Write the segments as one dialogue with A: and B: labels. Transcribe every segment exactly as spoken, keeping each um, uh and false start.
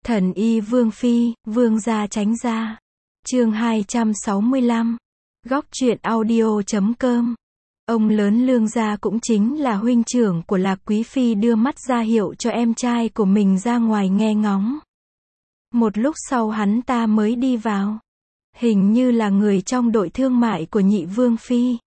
A: Thần y Vương Phi, Vương gia tránh gia. Chương hai trăm sáu mươi lăm. Góc truyện audio chấm com. Ông lớn Lương gia cũng chính là huynh trưởng của Lạc Quý Phi đưa mắt ra hiệu cho em trai của mình ra ngoài nghe ngóng. Một lúc sau hắn ta mới đi vào. Hình như là người trong đội thương mại của nhị Vương Phi.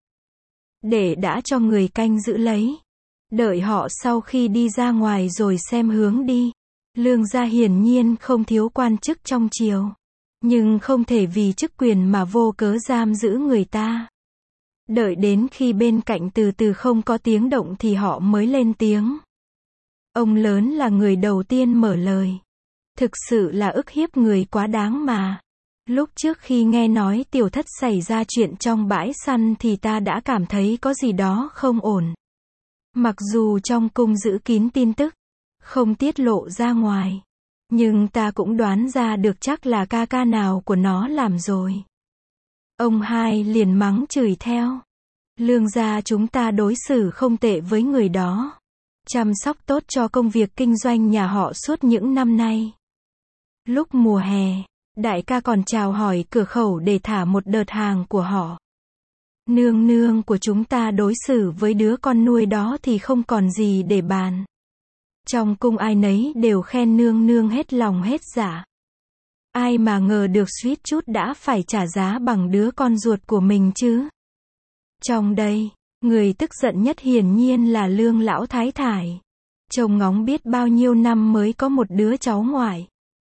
A: Để đã cho người canh giữ lấy. Đợi họ sau khi đi ra ngoài rồi xem hướng đi. Lương gia hiển nhiên không thiếu quan chức trong triều. Nhưng không thể vì chức quyền mà vô cớ giam giữ người ta. Đợi đến khi bên cạnh từ từ không có tiếng động thì họ mới lên tiếng. Ông lớn là người đầu tiên mở lời. Thực sự là ức hiếp người quá đáng mà. Lúc trước khi nghe nói tiểu thất xảy ra chuyện trong bãi săn thì ta đã cảm thấy có gì đó không ổn. Mặc dù trong cung giữ kín tin tức, không tiết lộ ra ngoài. Nhưng ta cũng đoán ra được chắc là ca ca nào của nó làm rồi. Ông hai liền mắng chửi theo. Lương gia chúng ta đối xử không tệ với người đó. Chăm sóc tốt cho công việc kinh doanh nhà họ suốt những năm nay. Lúc mùa hè, đại ca còn chào hỏi cửa khẩu để thả một đợt hàng của họ. Nương nương của chúng ta đối xử với đứa con nuôi đó thì không còn gì để bàn. Trong cung ai nấy đều khen nương nương hết lòng hết dạ. Ai mà ngờ được suýt chút đã phải trả giá bằng đứa con ruột của mình chứ. Trong đây, người tức giận nhất hiển nhiên là Lương lão thái thái. Trông ngóng biết bao nhiêu năm mới có một đứa cháu ngoại.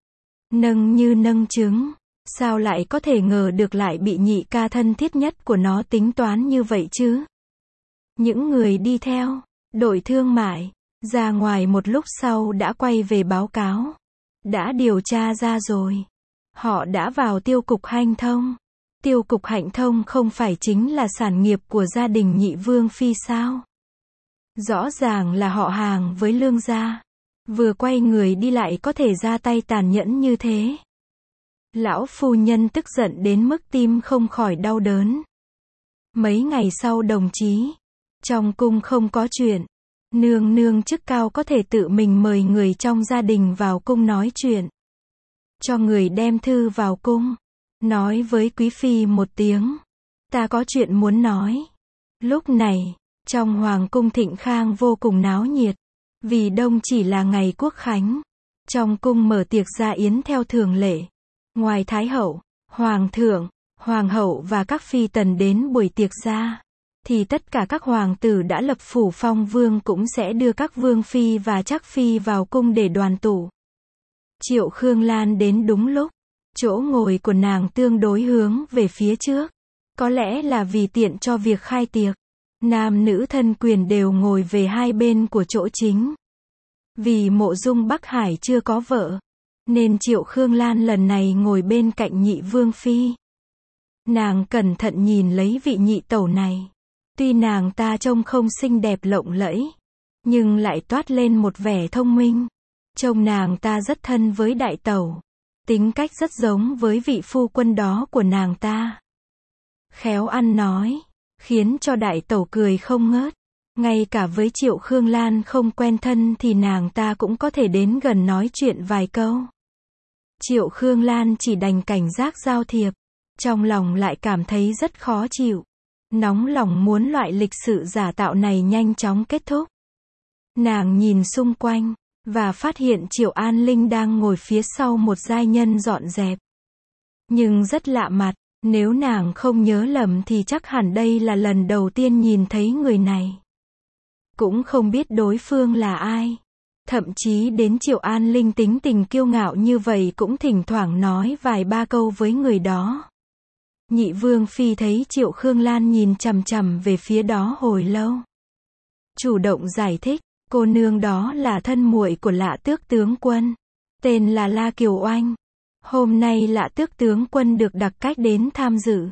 A: Nâng như nâng trứng, sao lại có thể ngờ được lại bị nhị ca thân thiết nhất của nó tính toán như vậy chứ. Những người đi theo đội thương mại ra ngoài một lúc sau đã quay về báo cáo. Đã điều tra ra rồi. Họ đã vào tiêu cục hanh thông. Tiêu cục hạnh thông không phải chính là sản nghiệp của gia đình nhị Vương Phi sao? Rõ ràng là họ hàng với Lương gia. Vừa quay người đi lại có thể ra tay tàn nhẫn như thế. Lão phu nhân tức giận đến mức tim không khỏi đau đớn. Mấy ngày sau đồng chí, trong cung không có chuyện. Nương nương chức cao có thể tự mình mời người trong gia đình vào cung nói chuyện. Cho người đem thư vào cung. Nói với Quý Phi một tiếng. Ta có chuyện muốn nói. Lúc này, trong hoàng cung Thịnh Khang vô cùng náo nhiệt. Vì đông chỉ là ngày quốc khánh. Trong cung mở tiệc gia yến theo thường lệ. Ngoài Thái hậu, Hoàng thượng, Hoàng hậu và các phi tần đến buổi tiệc gia, thì tất cả các hoàng tử đã lập phủ phong vương cũng sẽ đưa các vương phi và trác phi vào cung để đoàn tụ. Triệu Khương Lan đến đúng lúc. Chỗ ngồi của nàng tương đối hướng về phía trước. Có lẽ là vì tiện cho việc khai tiệc. Nam nữ thân quyền đều ngồi về hai bên của chỗ chính. Vì Mộ Dung Bắc Hải chưa có vợ, nên Triệu Khương Lan lần này ngồi bên cạnh nhị Vương Phi. Nàng cẩn thận nhìn lấy vị nhị tẩu này. Tuy nàng ta trông không xinh đẹp lộng lẫy, nhưng lại toát lên một vẻ thông minh. Trông nàng ta rất thân với đại tẩu. Tính cách rất giống với vị phu quân đó của nàng ta. Khéo ăn nói, khiến cho đại tẩu cười không ngớt. Ngay cả với Triệu Khương Lan không quen thân thì nàng ta cũng có thể đến gần nói chuyện vài câu. Triệu Khương Lan chỉ đành cảnh giác giao thiệp. Trong lòng lại cảm thấy rất khó chịu. Nóng lòng muốn loại lịch sự giả tạo này nhanh chóng kết thúc. Nàng nhìn xung quanh và phát hiện Triệu An Linh đang ngồi phía sau một giai nhân dọn dẹp. Nhưng rất lạ mặt, nếu nàng không nhớ lầm thì chắc hẳn đây là lần đầu tiên nhìn thấy người này. Cũng không biết đối phương là ai. Thậm chí đến Triệu An Linh tính tình kiêu ngạo như vậy cũng thỉnh thoảng nói vài ba câu với người đó. Nhị Vương Phi thấy Triệu Khương Lan nhìn chằm chằm về phía đó hồi lâu. Chủ động giải thích. Cô nương đó là thân muội của Lạ Tước tướng quân. Tên là La Kiều Oanh. Hôm nay Lạ Tước tướng quân được đặc cách đến tham dự.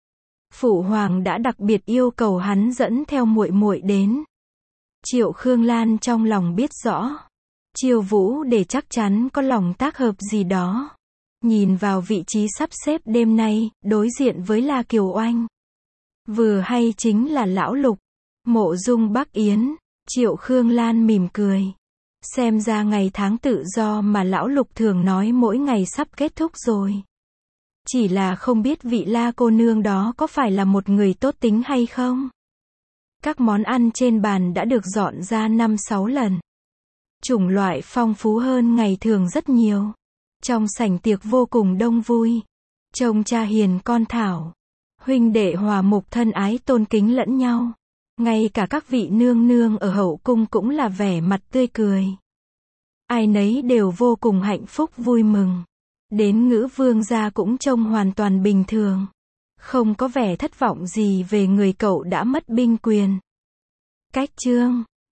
A: Phụ hoàng đã đặc biệt yêu cầu hắn dẫn theo muội muội đến. Triệu Khương Lan trong lòng biết rõ. Triều Vũ để chắc chắn có lòng tác hợp gì đó. Nhìn vào vị trí sắp xếp đêm nay, đối diện với La Kiều Oanh. Vừa hay chính là Lão Lục, Mộ Dung Bắc Yến. Triệu Khương Lan mỉm cười. Xem ra ngày tháng tự do mà lão Lục thường nói mỗi ngày sắp kết thúc rồi. Chỉ là không biết vị La cô nương đó có phải là một người tốt tính hay không? Các món ăn trên bàn đã được dọn ra năm sáu lần. Chủng loại phong phú hơn ngày thường rất nhiều. Trong sảnh tiệc vô cùng đông vui. Trông cha hiền con thảo. Huynh đệ hòa mục thân ái tôn kính lẫn nhau. Ngay cả các vị nương nương ở hậu cung cũng là vẻ mặt tươi cười. Ai nấy đều vô cùng hạnh phúc vui mừng. Đến Ngữ vương gia cũng trông hoàn toàn bình thường. Không có vẻ thất vọng gì về người cậu đã mất binh quyền. Cách chương